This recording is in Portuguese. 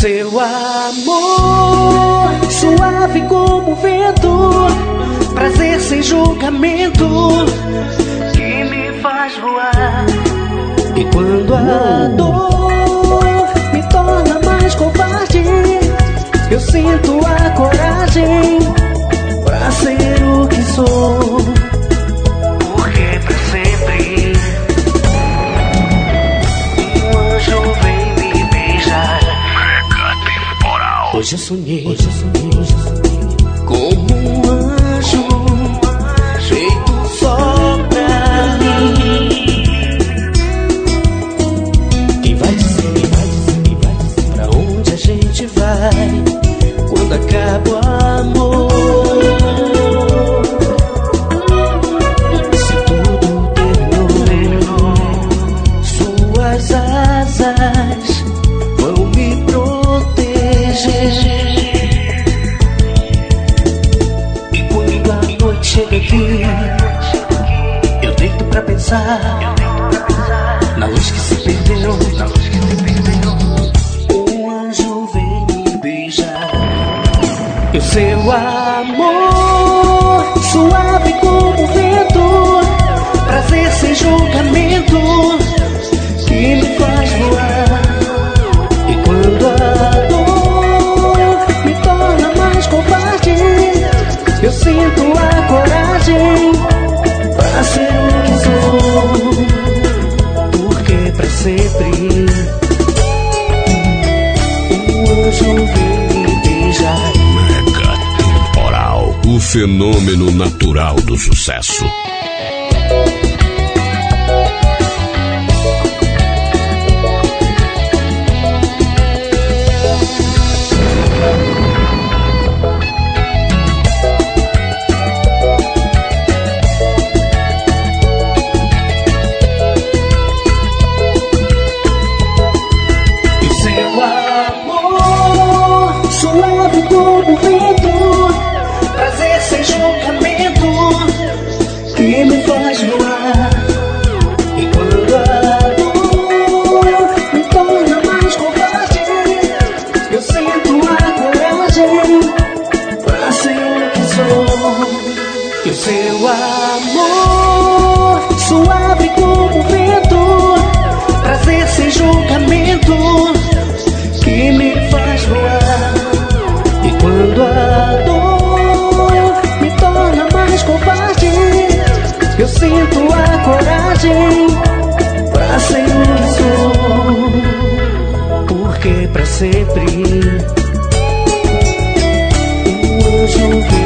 seu amor, suave como o vento, prazer sem julgamento, que me faz voar. E quando a dor me torna mais covarde, eu sinto a coragem pra ser o que sou. Porque pra sempre um anjo vem me beijar. Mega Temporal. Hoje eu sonhei como um anjo feito só pra mim. Quem vai dizer pra onde a gente vai quando acaba o amor? Se tudo terminou, suas asas vão me proteger. E quando a noite chega aqui, eu deito pra pensar na luz que se perdeu. Um anjo vem me beijar. E o seu amor, suave como o vento, prazer sem julgamento, que me faz voar. E quando a dor me torna mais covarde, eu sinto a coragem pra ser o que sou. Porque pra sempre um anjo vem me beijar. Mega Temporal. O fenômeno natural do sucesso. Como vento, prazer sem julgamento, que me faz voar. E quando a dor me torna mais covarde, eu sinto a coragem pra ser o que sou. E o seu amor, suave como o vento, prazer sem julgamento, que me faz voar. E quando a dor me torna mais covarde, eu sinto a coragem pra ser o que sou. Porque pra sempre um anjo vem